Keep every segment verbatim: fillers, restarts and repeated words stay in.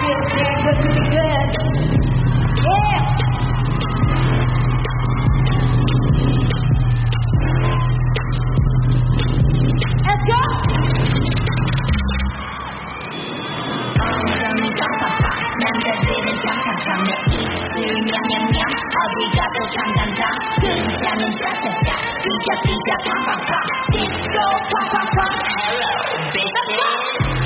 Feels damn good to be good. Yeah. Let's go. 남자들은 잠잠잠 내 입술 냠냠냠 어디 가도 장단장 등장은 짜짜짜 삐져 삐져 팡팡팡 디스코 팡팡팡 Hello bitches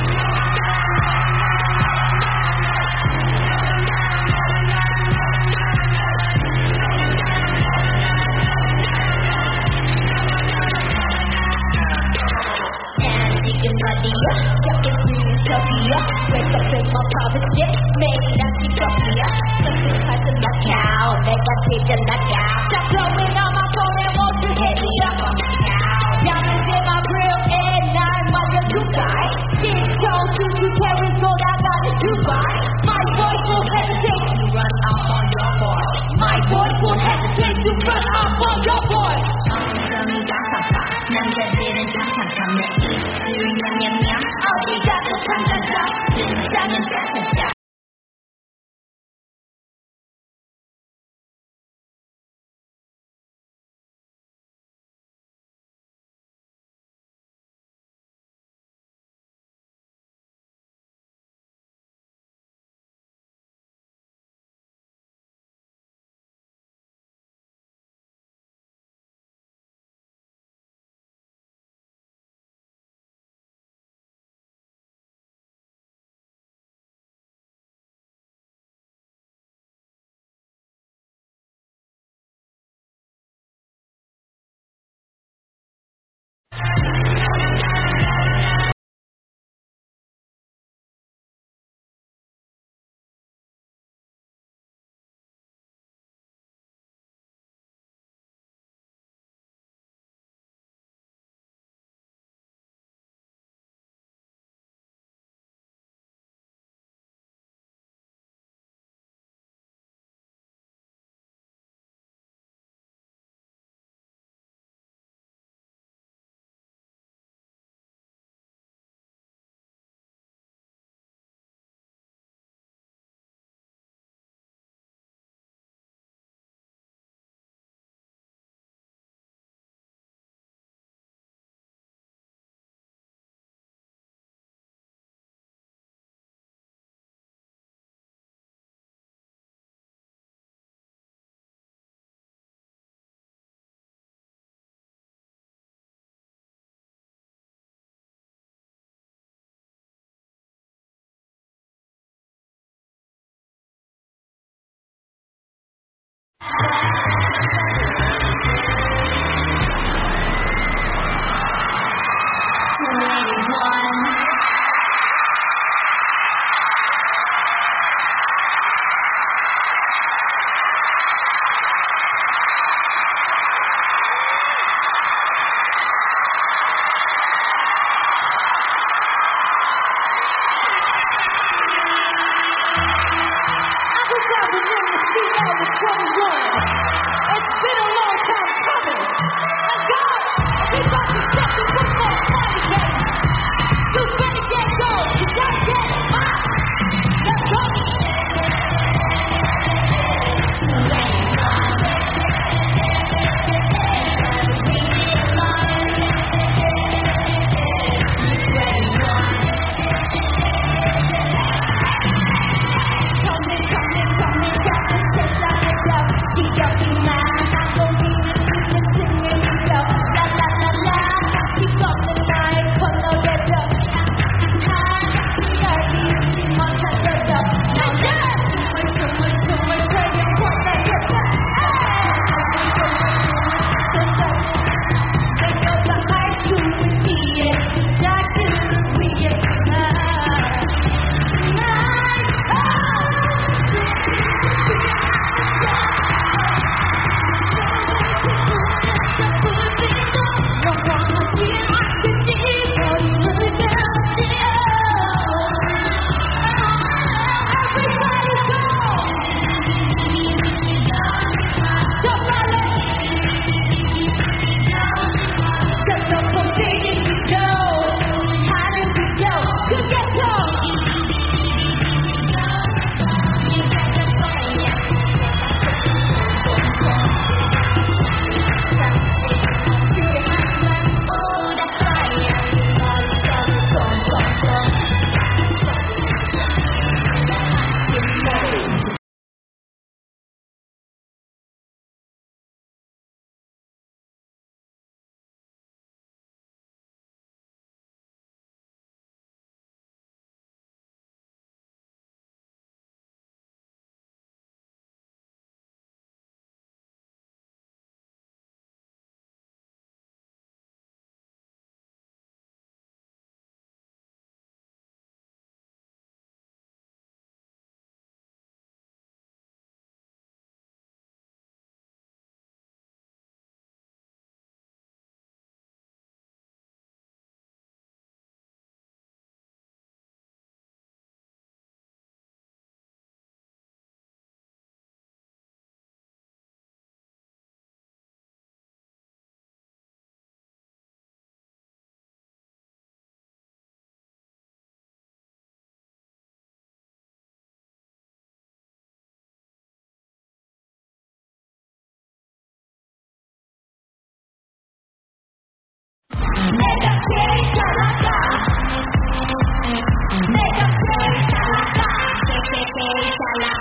지금 어디야? 저기 프리스토피아 Wake up in my private jet 매일 아침 커피야 선택하지 마카오 내가 제일 나가오 Stop blowing on my phone and won't you hit me up 야무지 my grill and 날 말려줄까 Disco two carry 돌아가는 Dubai My boys won't hesitate to run up on your boy My boys won't hesitate to run up on your boy 엉덩이 가사파 남자들은 장창창 내 입술 냠냠냠 어디 가도 장장장 등장은 짜짜짜 잘 나가 내가 제일 잘 나가 제일 제일 잘 나가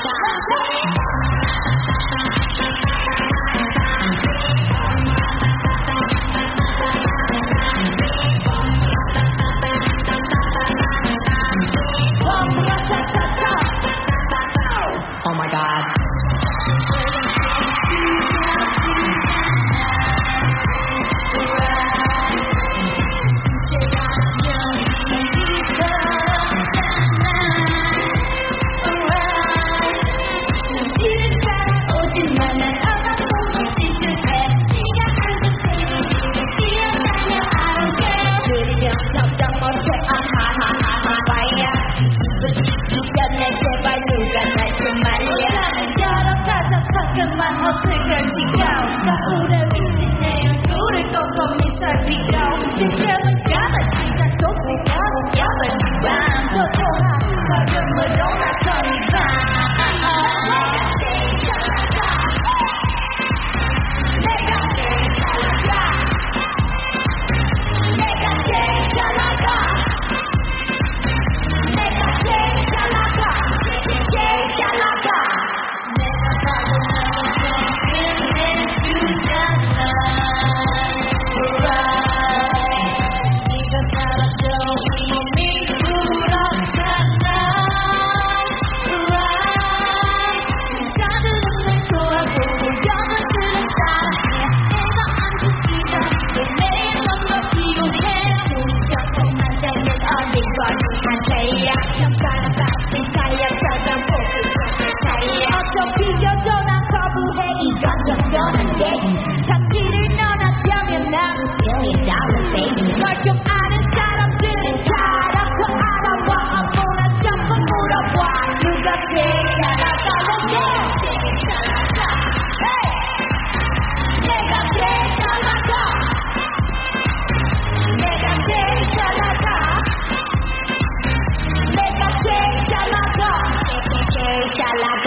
Oh my god. 당신을 떠나자면 난 billion dollar baby 널 좀 아는 사람들은 잘 알아서 알아봐 아무나 자꾸 물어봐 누가 제일 잘 나가 내가 제일 잘 나가 내가 제일 잘 나가 내가 제일 잘 나가 내가 제일 잘 나가 제일 잘 나가